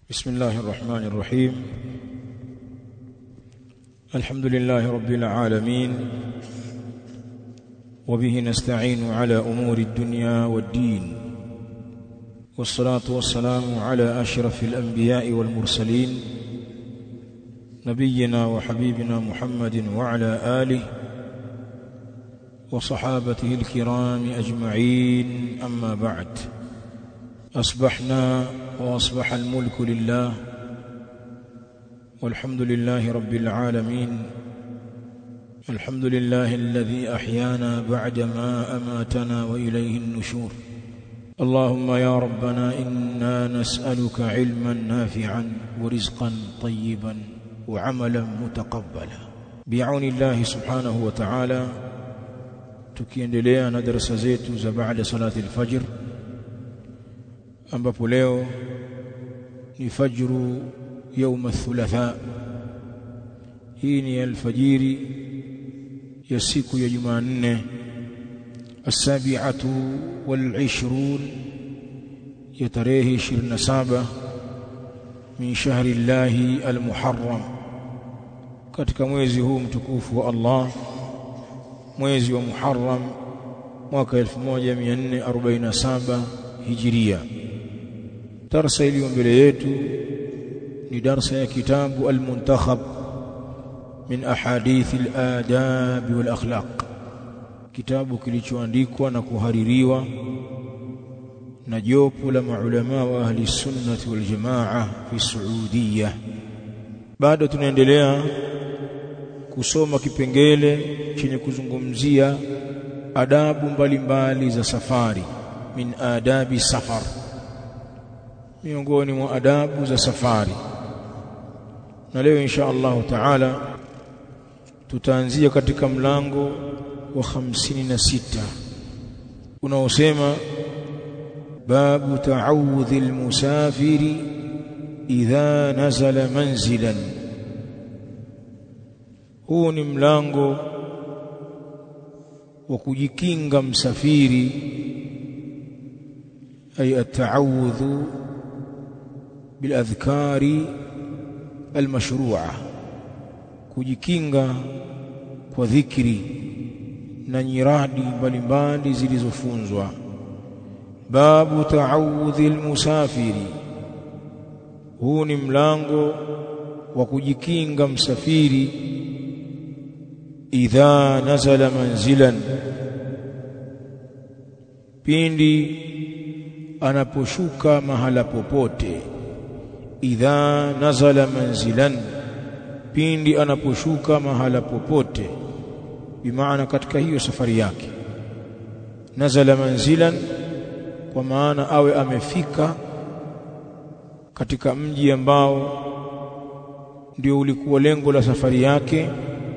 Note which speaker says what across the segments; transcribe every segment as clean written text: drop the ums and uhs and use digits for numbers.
Speaker 1: بسم الله الرحمن الرحيم. الحمد لله رب العالمين، وبه نستعين على أمور الدنيا والدين، والصلاة والسلام على أشرف الأنبياء والمرسلين نبينا وحبيبنا محمد وعلى آله وصحابته الكرام أجمعين. أما بعد، أصبحنا وأصبح الملك لله، والحمد لله رب العالمين. الحمد لله الذي أحيانا بعدما أماتنا وإليه النشور. اللهم يا ربنا إنا نسألك علما نافعا ورزقا طيبا وعملا متقبلا بعون الله سبحانه وتعالى. tukiendelea na darasa zetu za baada salati al-fajr, ambapo leo ni fajru يوم الثلاثاء. hii ni alfajiri ya siku ya Jumanne, as-sabi'atu wal-'ishrun, ya tarehe 27 min shahri llahi al-muharram, katika mwezi huu mtukufu wa Allah, mwezi wa Muharram mwaka 1447 Hijria. Darasa iliyo mbele yetu ni darasa ya kitabu al-Muntakhab min ahadith al-adab wal akhlaq, kitabu kilichoandikwa na kuhaririwa na jopo la maulama wa ahli sunnah wal jamaa fi Saudia. Bado tunaendelea kusoma kipengele chenye kuzungumzia adabu mbalimbali za safari, min adabi safar, miongoni mwa adabu za safari. Na leo insha Allah taala tutaanzia katika mlango wa 56 unaosema babu ta'awudhi al-musafiri idha nazala manzilan. huu ni mlango wa kujikinga msafiri, ay at-ta'awudhu bil adhkari al-mashru'a, kujikinga kwa dhikri na nyiradi mbalimbali zilizofunzwa. babu ta'awudhi al-musafiri, huu ni mlango wa kujikinga msafiri idha nazala manzilan, pindi anaposhuka mahala popote. idha nazala manzilan, pindi anaposhuka mahala popote, bimaana katika hiyo safari yake. nazala manzilan kwa maana awe amefika katika mji ambao ndio ulikuwa lengo la safari yake,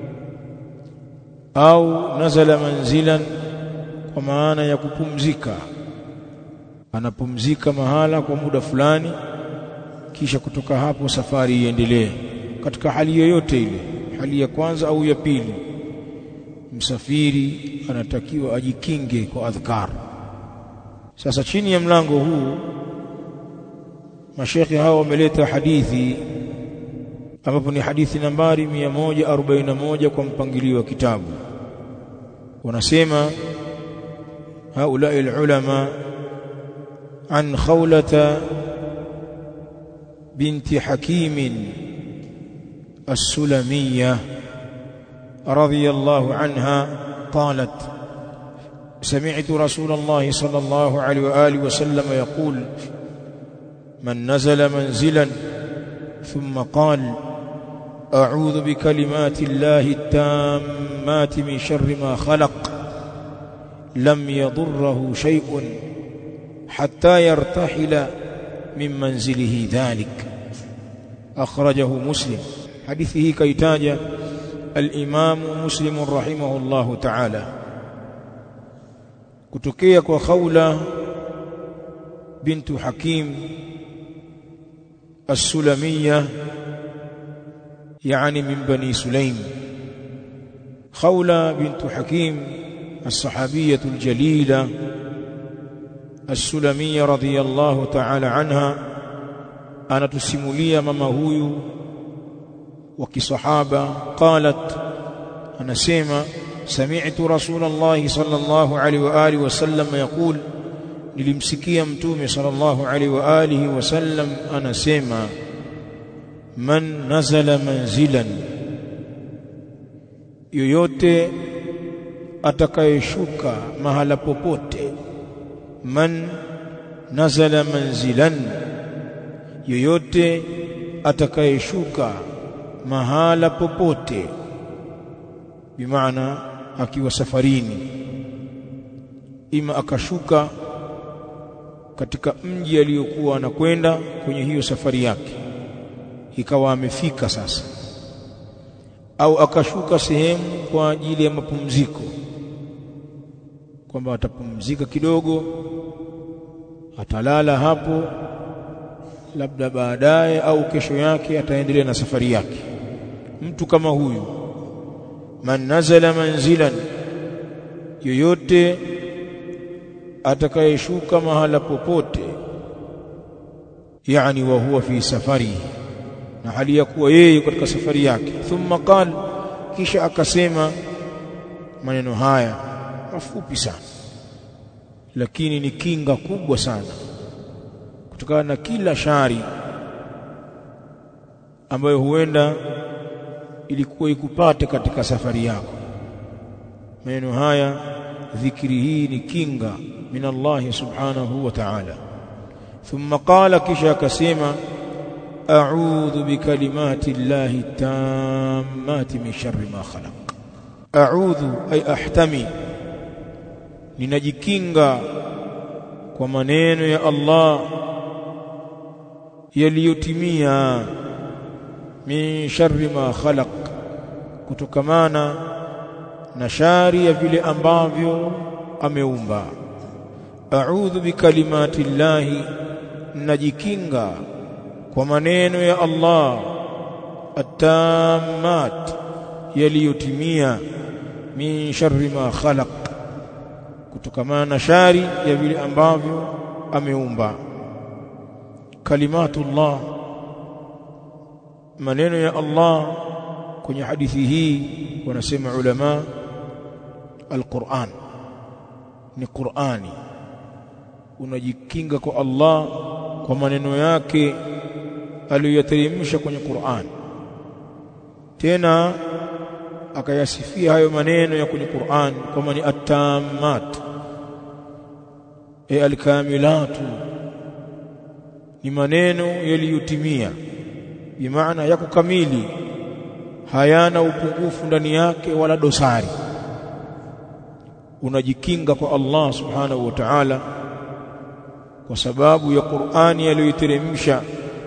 Speaker 1: au nazala manzilan kwa maana ya kupumzika, anapumzika mahala kwa muda fulani, kisha kutoka hapo safari iendelee. Katika hali yoyote ile, hali ya kwanza au ya pili, msafiri anatakiwa ajikinge kwa adhkar. Sasa chini ya mlango huu mashekhi hao wameleta hadithi, ambapo ni hadithi nambari 141 kwa mpangilio wa kitabu. wanasema haulai ulama an Khawlata binti Hakim as-Sulamiyya radiyallahu anha qalat سمعت رسول الله صلى الله عليه وآله وسلم يقول من نزل منزلا ثم قال أعوذ بكلمات الله التامات من شر ما خلق لم يضره شيء حتى يرتحل من منزله ذلك. أخرجه مسلم. حديثه كيتاج الإمام مسلم رحمه الله تعالى kutokea kwa Khawla bintu Hakim as-Sulamiyya, yani min bani Sulaim. Khawla bintu Hakim as-sahabiyyah al-jalila as-Sulamiyya radiyallahu ta'ala anha anatusimulia mama huyu wa kisahaba, qalat, anasema sami'tu Rasulullah sallallahu alaihi wa alihi wasallam yaqul, nilimsikia mtume sallallahu alaihi wa alihi wasallam anasema, man nazala manzilan, yoyote atakayeshuka mahala popote. Man nazala manzilan, yoyote atakayeshuka mahala popote, bimaana akiwa safarini, ima akashuka katika mji aliyokuwa anakwenda kwenye hiyo safari yake ikawa amefika sasa, au akashuka sehemu kwa ajili ya mapumziko, kwamba atapumzika kidogo, atalala hapo, labda baadaye au kesho yake ataendelea na safari yake. Mtu kama huyu, man nazala manzilan, yoyote atakayeshuka mahala popote, yani wa huwa fi safari, na hali ya kuwa yeye katika safari yake. Thumma qala, kisha akasema maneno haya mafupi sana, lakini ni kinga kubwa sana kutokana na kila shari ambayo huenda ilikuwa ikupate katika safari yako. Maneno haya, dhikri hii ni kinga min Allah subhanahu wa ta'ala. Thumma qala, kisha akasema, a'udhu bikalimati llahi tammati min sharri ma khalaq. A'udhu ay ahtami, ninajikinga kwa maneno ya Allah yaliyotimia, min sharri ma khalaq, kutokamana na shari ya vile ambavyo ameumba. A'udhu bikalimati llahi, najikinga kwa maneno ya Allah at-tammat, yaliyotimia, min sharri ma khalaq, kutokamana na shari ya vile ambavyo ameumba. Kalimatullah, maneno ya Allah. Kwenye hadithi hii wanasema ulama, al-Qur'an ni Qur'ani. Unajikinga kwa Allah kwa maneno yake aliyoyateremsha kwenye Qur'an, tena akayasifia hayo maneno ya kwenye Qur'an kama ni at-tammat, al-kamilatu, ni maneno yaliyotimia, bimaana yako kamili, hayana upungufu ndani yake wala dosari. Unajikinga kwa Allah subhanahu wa ta'ala kwa sababu ya Qur'ani aliyoiteremsha,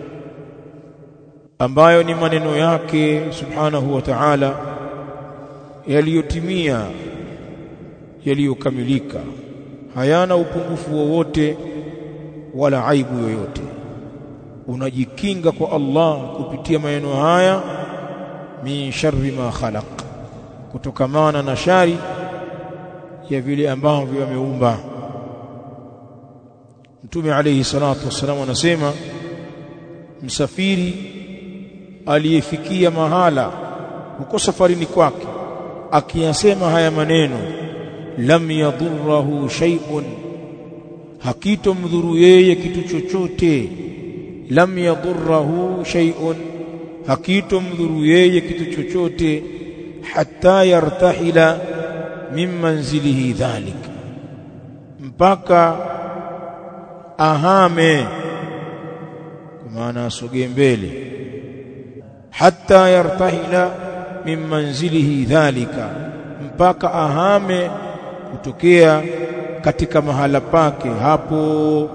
Speaker 1: ambayo ni maneno yake subhanahu wa ta'ala yaliyotimia, yaliyokamilika, hayana upungufu wowote wala aibu yoyote. Unajikinga kwa Allah kupitia maneno haya, min sharri ma khalaq, kutokamana na shari ya vile ambavyo ameumba. Mtume alayhi salatu wassalam anasema, msafiri aliyefikia mahala huko safarini kwake akiyasema haya maneno, lam yadhurruhu shay'un, hakitomdhuru yeye kitu chochote. Lam yadhurruhu shay'un, hakitomdhuru yeye kitu chochote, hatta yartahila min manzilihi dhalik, mpaka ahame, kwa maana asogee mbele. Hatta yartahila min manzilihi dhalika, mpaka ahame kutokea katika mahala pake hapo,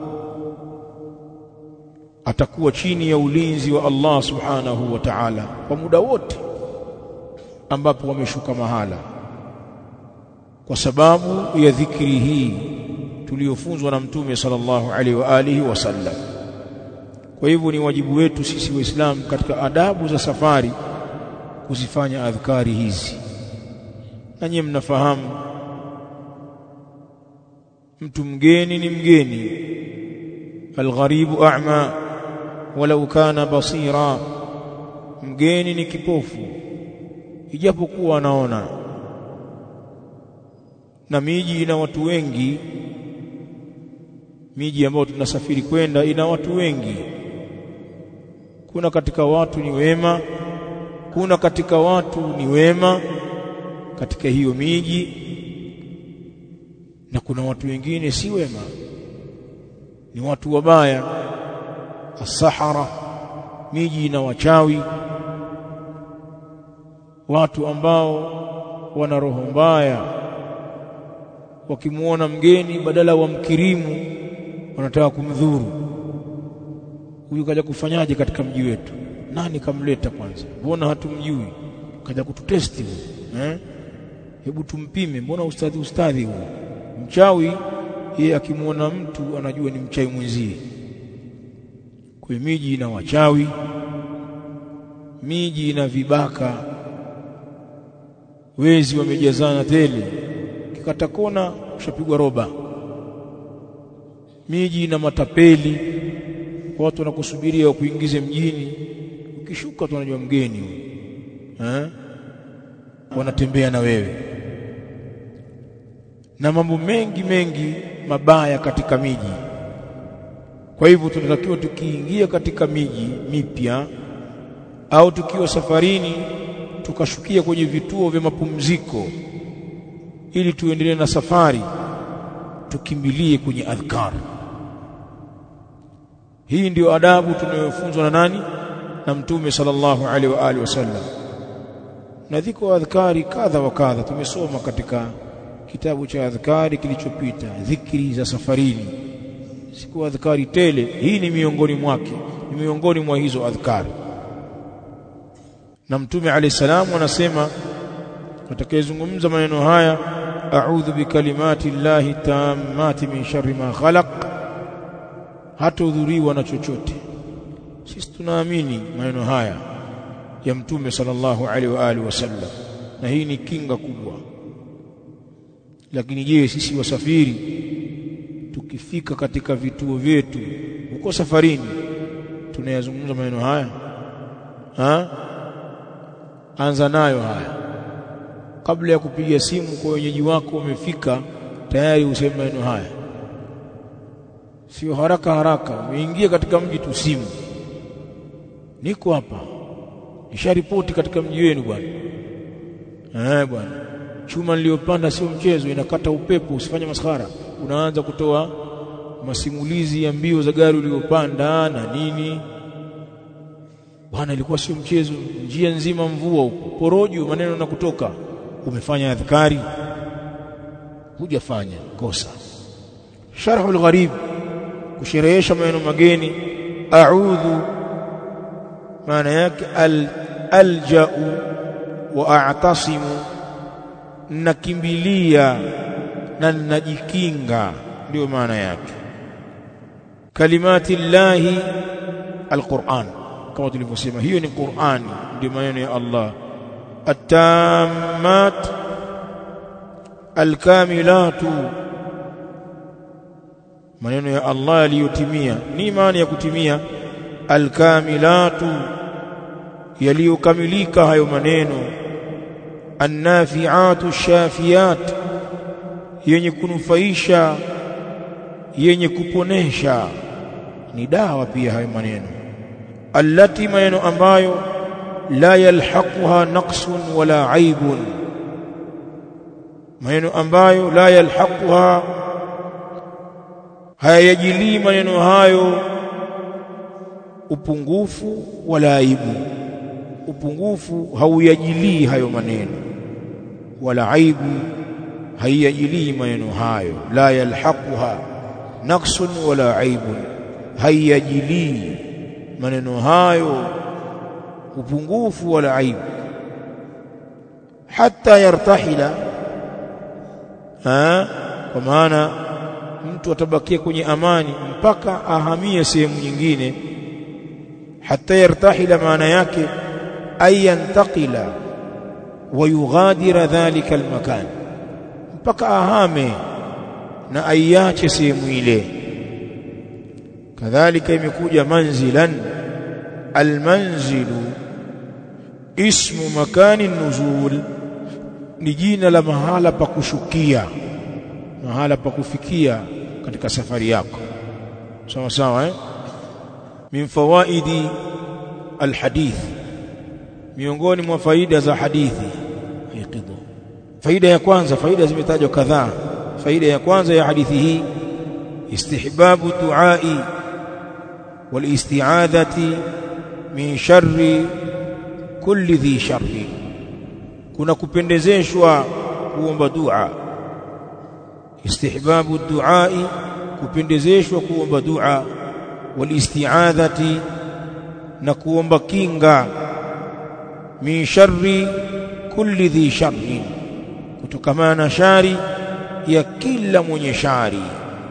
Speaker 1: atakuwa chini ya ulinzi wa Allah subhanahu wa ta'ala kwa muda wote ambapo wameshuka mahala, kwa sababu ya dhikri hii tuliyofunzwa na Mtume sallallahu alaihi wa alihi wasallam. Kwa hivyo ni wajibu wetu sisi Waislamu katika adabu za safari kuzifanya adhkari hizi. Na nyinyi mnafahamu mtu mgeni ni mgeni, algharibu a'ma, walau kana basira, mgeni ni kipofu ijapokuwa anaona. Na miji ina watu wengi, miji ambayo tunasafiri kwenda ina watu wengi. Kuna katika watu ni wema, kuna katika watu ni wema katika hiyo miji, na kuna watu wengine si wema, ni watu wabaya. As-Sahara, miji ina wachawi, watu ambao wana roho mbaya, wakimuona mgeni badala wamkirimu wanataka kumdhuru. Huyu kaja kufanyaje katika mji wetu? Nani kamleta kwanza? Mbona hatumjui? Kaja kututesti huyu. Hebu tumpime, mbona ustadhi huyu? Mchawi yeye akimuona mtu anajua ni mchawi mwenzie. Kwa miji ina wachawi, miji ina vibaka, wezi wamejazana tele, kikata kona ushapigwa roba. Miji ina matapeli, watu wanakusubiria kuingize mjini, ukishuka tu wanajua mgeni huyu, wanatembea na wewe. Na mambo mengi mabaya katika miji. Kwa hivyo tunatakiwa tukiingia katika miji mipya au tukiwa safarini tukashukia kwenye vituo vya mapumziko, ili tuendelee na safari, tukimbilie kwenye adhkar. Hii ndio adabu tunayofunzwa na nani? Na Mtume sallallahu alaihi wa alihi wasallam. Na dhiko adhkari kadha wa kadha tumesoma katika kitabu cha adhkari kilichopita, dhikri za safarini. Siku adhkari tele, hii ni miongoni mwake, ni miongoni mwa hizo adhkari. Na Mtume alayhi salamu anasema, atakayezungumza maneno haya, a'udhu bikalimati llahi tammati min sharri ma khalaq, hatudhuriwa na chochote. Sisi tunaamini maneno haya ya Mtume sallallahu alaihi wa alihi wasallam, na hii ni kinga kubwa. Lakini je, sisi wasafiri tukifika katika vituo vyetu uko safarini tunayazungumza maneno haya? Anza nayo haya kabla ya kupiga simu kwa wenyeji wako umefika, tayari useme maneno haya. Sio haraka umeingia katika mji tu simu, niko hapa, nisharipoti katika mji wenu bwana. Bwana, chuma niliyopanda sio mchezo, inakata upepo, usifanye maskhara. Unaanza kutoa masimulizi ya mbio za gari uliyopanda na nini. Bwana, ilikuwa sio mchezo, njia nzima mvua huko, porojo, maneno na kutoka. Umefanya adhkari? Hujafanya, kosa. Sharhul gharib, kusherehesha maneno mageni. A'udhu maana yake alja'u wa a'tasimu, nakimbilia na najikinga, ndio maana yake. Kalimati llahi alquran, kama tulivyosema, hiyo ni Qur'ani, ndio maneno ya Allah. At-tammat al-kamilatu, maneno ya Allah yaliyotimia. Ni maana ya kutimia? Al-kamilatu, yaliyokamilika hayo maneno. An-nafi'atu shafiyat, yenye kunufaisha, yenye kuponesha, ni dawa pia hayo maneno. Allati, maneno ambayo la yalhaquha naqsun wala aibun, maneno ambayo la yalhaquha, hayajili maneno hayo upungufu wala aibu. Upungufu hauyajili hayo maneno, wala aibu hayajili maneno hayo. La yalhaquha naqsun wala aibun, hayajili maneno hayo upungufu wala aibu. Hatta yartahila, kwa maana mtu atabakia kwenye amani mpaka ahamie sehemu nyingine. Hatta yartahila maana yake ay yantaqila wa yughadira dhalika almakan, mpaka ahame na ayache sehemu ile. Kadhalika imekuja manzilan almanzilu ismu makani nuzul, ni jina la mahala pa kushukia, mahala pa kufikia katika safari yako. Sawa sawa min fawaidi alhadith, miongoni mwa faida za hadithi. Faida ya kwanza, faida zimetajwa kadhaa. Faida ya kwanza ya hadithi hii, istihbabu duai wal isti'adhati min sharri kulli dhi sharri, kuna kupendezeshwa kuomba dua. Istihbabu duai, kupendezeshwa kuomba dua, wal isti'adhati, na kuomba kinga, min sharri kulli dhi sharri, kutokana na shari ya kila mwenye shari.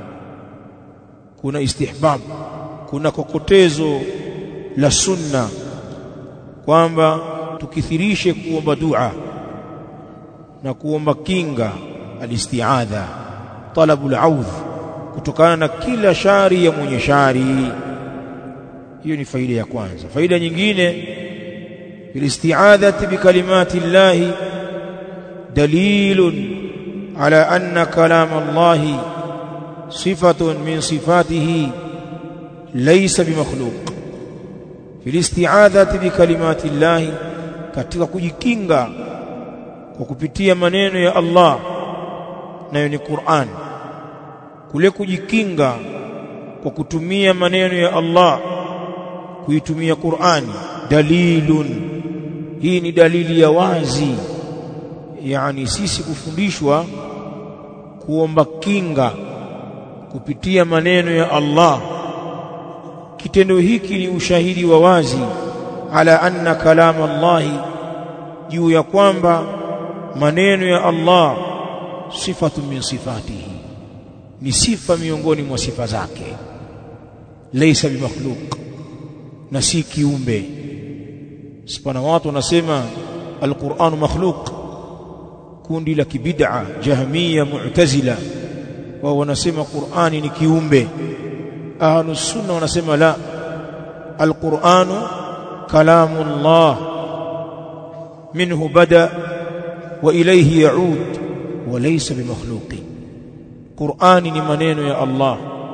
Speaker 1: Kuna istihbab, kuna kokotezo la sunna kwamba tukithirishe kuomba dua na kuomba kinga, alisti'adha, talabul audh, kutokana na kila shari ya mwenye shari. Hiyo ni faida ya kwanza. Faida nyingine, bilisti'adhati bikalimati llahi dalilun ala anna kalam Allahi sifatun min sifatihi laysa bimakhluq. Bilisti'adhati bikalimati llahi, katika kujikinga kwa kupitia maneno ya Allah, nayo ni Qur'an. Kule kujikinga kwa kutumia maneno ya Allah, kuitumia Qur'ani, dalilun, hii ni dalili ya wazi. Yani sisi kufundishwa kuomba kinga kupitia maneno ya Allah, kitendo hiki ni ushahidi wa wazi ala anna kalam Allahi, juu ya kwamba maneno ya Allah sifatu min sifatihi, ni sifa miongoni mwa sifa zake. Laysa bimakhluq, na si kiumbe. Sipana watu wanasema alquranu makhluq, kundi la kibid'a Jahmiya Mu'tazila, wao wanasema Qur'ani ni kiumbe. Ahlus sunna wanasema la, alquranu kalamullah minhu bada wa ilayhi yaud wa laysa bimakhluqin. Qur'ani ni maneno ya Allah,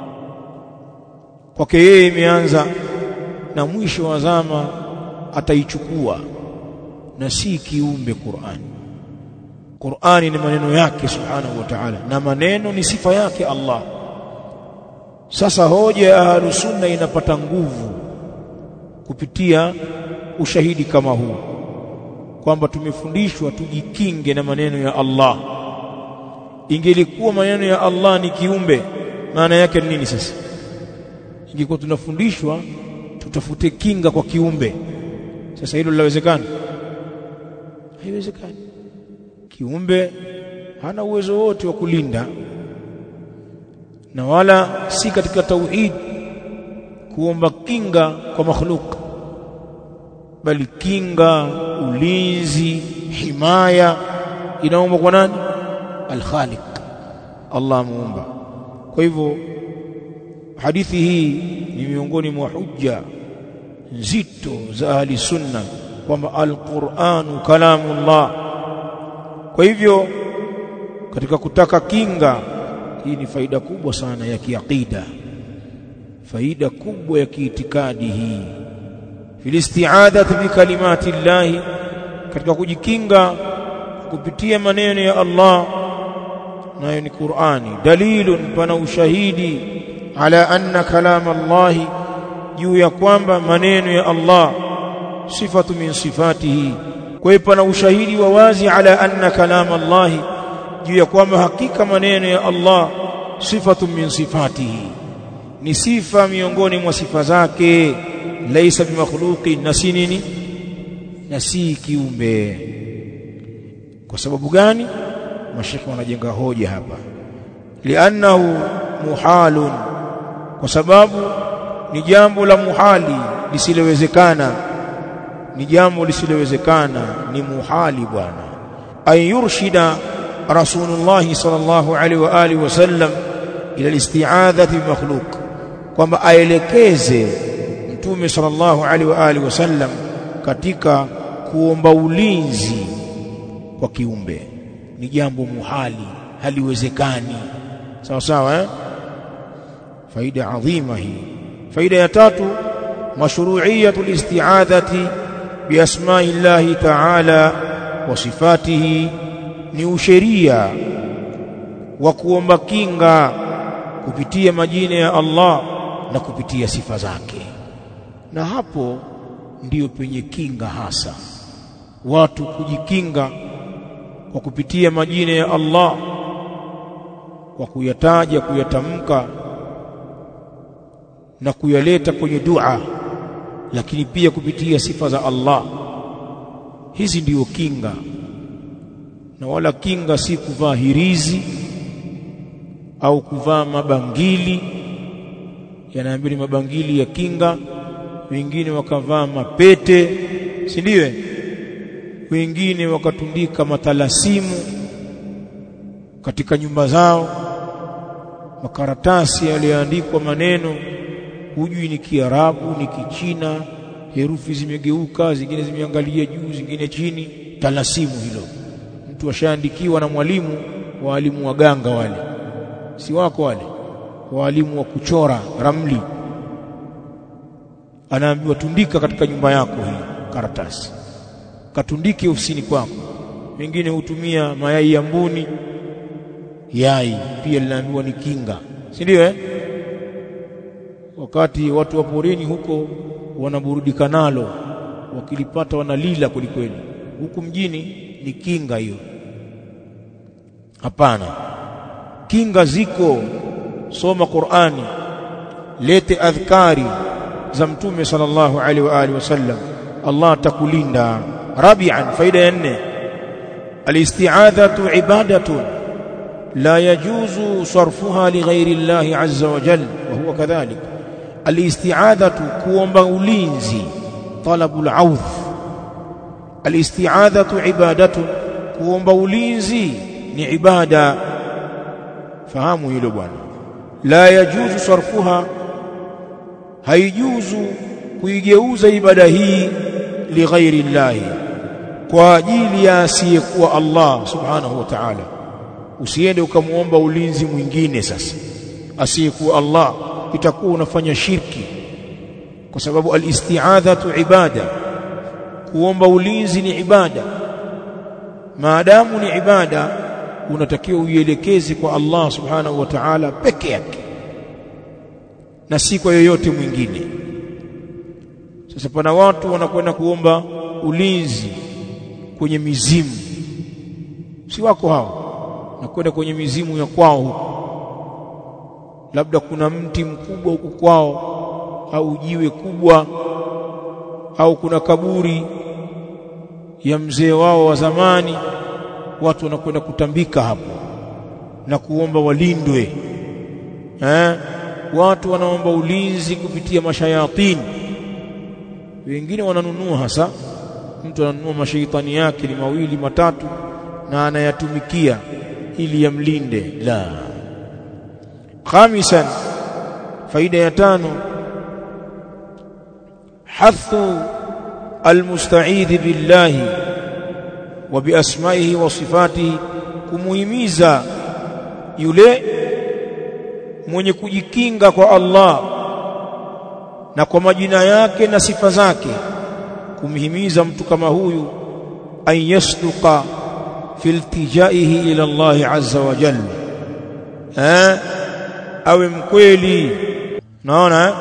Speaker 1: kwake yeye imeanza na mwisho wa zama ataichukua, na si kiumbe. Qur'ani ni maneno yake subhanahu wa ta'ala, na maneno ni sifa yake Allah. Sasa hoja ya Ahlus Sunna inapata nguvu kupitia ushahidi kama huu, kwamba tumefundishwa tujikinge na maneno ya Allah. Ingelikuwa maneno ya Allah ni kiumbe, maana yake ni nini sasa? Ingekuwa tunafundishwa tutafute kinga kwa kiumbe. Sasa hilo linawezekana? Haiwezekani. Kiumbe hana uwezo wote wa kulinda, na wala si katika tauhid kuomba kinga kwa makhluk, bali kinga, ulinzi, himaya inaomba kwa nani? Al-Khaliq, Allah muumba. Kwa hivyo hadithi hii ni miongoni mwa hujja nzito za ahli sunna kwamba al-Qur'anu kalamullah. Kwa hivyo katika kutaka kinga, hii ni faida kubwa sana ya kiaqida, faida kubwa ya kiitikadi hii. Fil isti'adati bi kalimati llahi, katika kujikinga kupitia maneno ya Allah, nayo ni Qur'ani. Dalilun, pana ushahidi, ala anna kalam Allahi, juu ya kwamba maneno ya Allah sifatu min sifatihi. Kwa hiyo pana ushahidi wa wazi ala anna kalam Allahi, juu ya kwamba hakika maneno ya Allah sifatu min sifatihi, ni sifa miongoni mwa sifa zake. Laysa bimakhluqin, na si nini? Na si kiumbe. Kwa sababu gani? Mashaka wanajenga hoja hapa, li'annahu muhalun, kwa sababu ni jambo la muhali, lisilowezekana. Ni jambo lisilowezekana, ni muhali bwana. Ay yurshida Rasulullah sallallahu alaihi wa alihi wasallam ila al-isti'adhati bi makhluq, kwamba aelekeze Mtume sallallahu alaihi wa alihi wasallam katika kuomba ulinzi kwa kiumbe ni jambo muhali, haliwezekani. Sawa sawa faida adhima hii. Faida ya tatu, mashru'iyatul isti'adhati bi asma'illahi ta'ala wa sifatihi, ni usheria wa kuomba kinga kupitia majina ya Allah na kupitia sifa zake. Na hapo ndiyo penye kinga hasa, watu kujikinga kwa kupitia majina ya Allah, kwa kuyataja, kuyatamka na kuyaleta kwenye dua, lakini pia kupitia sifa za Allah. Hizi ndiyo kinga, na wala kinga si kuvaa hirizi au kuvaa mabangili. Yanaambiwa ni mabangili ya kinga, wengine wakavaa mapete, si ndio? Wengine wakatundika matalasimu katika nyumba zao, makaratasi yaliyoandikwa maneno, hujui ni Kiarabu ni Kichina, herufi zimegeuka, zingine zimeangalia juu, zingine chini. Talasimu hilo mtu ashaandikiwa na mwalimu, walimu waganga wale, si wako wale walimu wa kuchora ramli, anaambiwa tundika katika nyumba yako hii karatasi, katundike ofisini kwako. Wengine hutumia mayai ya mbuni, yai pia linaambiwa ni kinga, si ndio? Wakati watu wa porini huko wanaburudika nalo, wakilipata wanalila kweli, huku mjini ni kinga hiyo. Hapana, kinga ziko. Soma Qur'ani, lete adhkari za Mtume sallallahu alaihi wa alihi wasallam, Allah atakulinda. Rabi'an, faida ya 4, al-isti'adhatu ibadatun la yajuzu sarfuha li ghairi Allah azza wa jalla, wa huwa kadhalik. Al-isti'adhatu, kuomba ulinzi, talabul audh. Al-isti'adhatu ibadatun, kuomba ulinzi ni ibada. Fahamu hilo bwana. La yajuzu sarfuha, haijuzu kuigeuza ibada hii li ghairi Allah, kwa ajili ya asiyekuwa Allah subhanahu wa ta'ala. Usiende ukamuomba ulinzi mwingine sasa asiyekuwa Allah, itakuwa unafanya shirki, kwa sababu al-isti'adhatu ibada, kuomba ulinzi ni ibada. Maadamu ni ibada, unatakiwa uielekeze kwa Allah subhanahu wa ta'ala peke yake na si kwa yoyote mwingine. Sasa pana watu wanakwenda kuomba ulinzi kwenye mizimu, si wako hao, nakwenda kwenye mizimu ya kwao huko, labda kuna mti mkubwa huko kwao au jiwe kubwa, au kuna kaburi ya mzee wao wa zamani, watu wanakwenda kutambika hapo na kuomba walindwe. Watu wanaomba ulinzi kupitia mashayatini. Wengine wananunua, hasa mtu ananunua mashaitani yake ni 2 3 na anayatumikia ili yamlinde. La. Khamisan, faida ya 5, hathu almusta'idh billahi wa biasma'ihi wa sifatihi, kumuhimiza yule mwenye kujikinga kwa Allah na kwa majina yake na sifa zake, kumhimiza mtu kama huyu an yasduqa fi iltijaihi ila Allah azza wa jalla, awe mkweli. Naona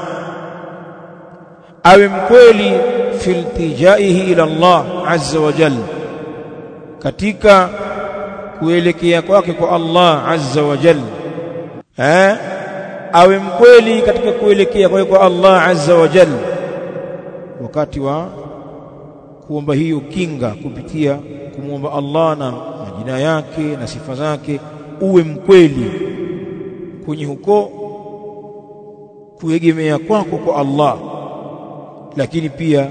Speaker 1: awe mkweli fi iltijaihi ila Allah azza wa jalla, katika kuelekea kwake kwa Allah azza wa jalla. Awe mkweli katika kuelekea kwake kwa Allah azza wa jalla wakati wa kuomba hiyo kinga kupitia kumuomba Allah na majina yake na sifa zake. Uwe mkweli kwenye huko kuegemea kwako kwa Allah, lakini pia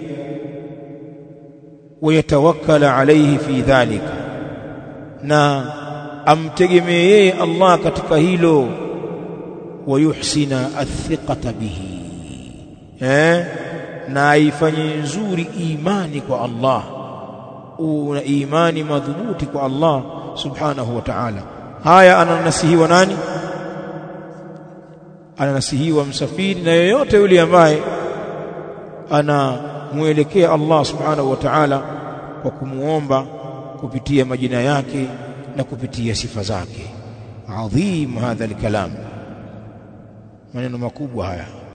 Speaker 1: wayatawakkala alayhi fi dhalika, na amtegemee yeye Allah katika hilo. Wayuhsina athiqata bihi, na aifanye nzuri imani kwa Allah, una imani madhubuti kwa Allah subhanahu wa ta'ala. Haya ananasihiwa nani? Ananasihiwa msafiri na yeyote yule ambaye anamuelekea Allah subhanahu wa ta'ala kwa kumuomba kupitia majina yake na kupitia sifa zake. Adhim hadha alkalam, maneno makubwa haya.